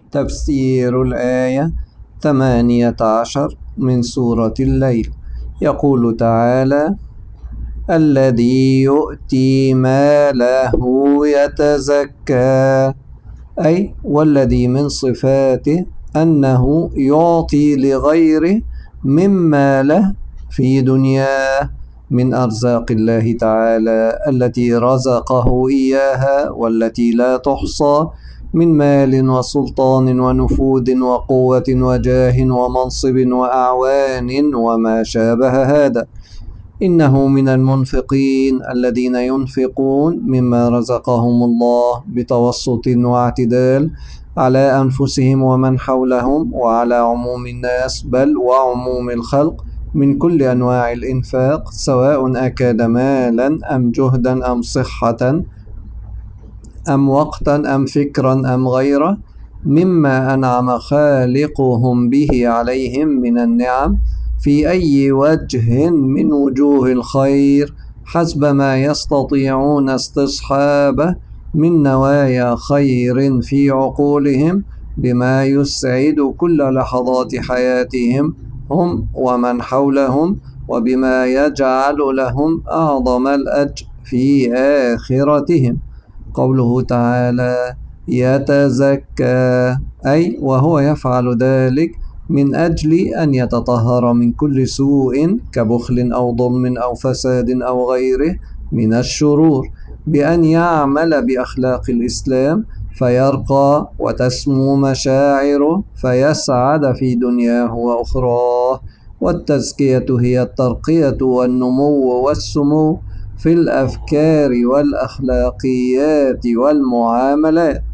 تفسير الآية 18 من سورة الليل. يقول تعالى: الذي يؤتي ماله يتزكى، أي والذي من صفاته أنه يعطي لغيره مما له في دنياه من أرزاق الله تعالى التي رزقه إياها، والتي لا تحصى، من مال وسلطان ونفوذ وقوة وجاه ومنصب وأعوان وما شابه هذا. إنه من المنفقين الذين ينفقون مما رزقهم الله بتوسط واعتدال على أنفسهم ومن حولهم وعلى عموم الناس، بل وعموم الخلق، من كل أنواع الإنفاق، سواء أكان مالا أم جهدا أم صحة أم وقتا أم فكرا أم غيره، مما أنعم خالقهم به عليهم من النعم في أي وجه من وجوه الخير، حسب ما يستطيعون استصحابه من نوايا خير في عقولهم، بما يسعد كل لحظات حياتهم هم ومن حولهم، وبما يجعل لهم أعظم الأجر في آخرتهم. قوله تعالى: يتزكى، أي وهو يفعل ذلك من أجل أن يتطهر من كل سوء كبخل أو ظلم أو فساد أو غيره من الشرور، بأن يعمل بأخلاق الإسلام فيرقى وتسمو مشاعره فيسعد في دنياه وأخراه. والتزكية هي الترقية والنمو والسمو في الأفكار والأخلاقيات والمعاملات.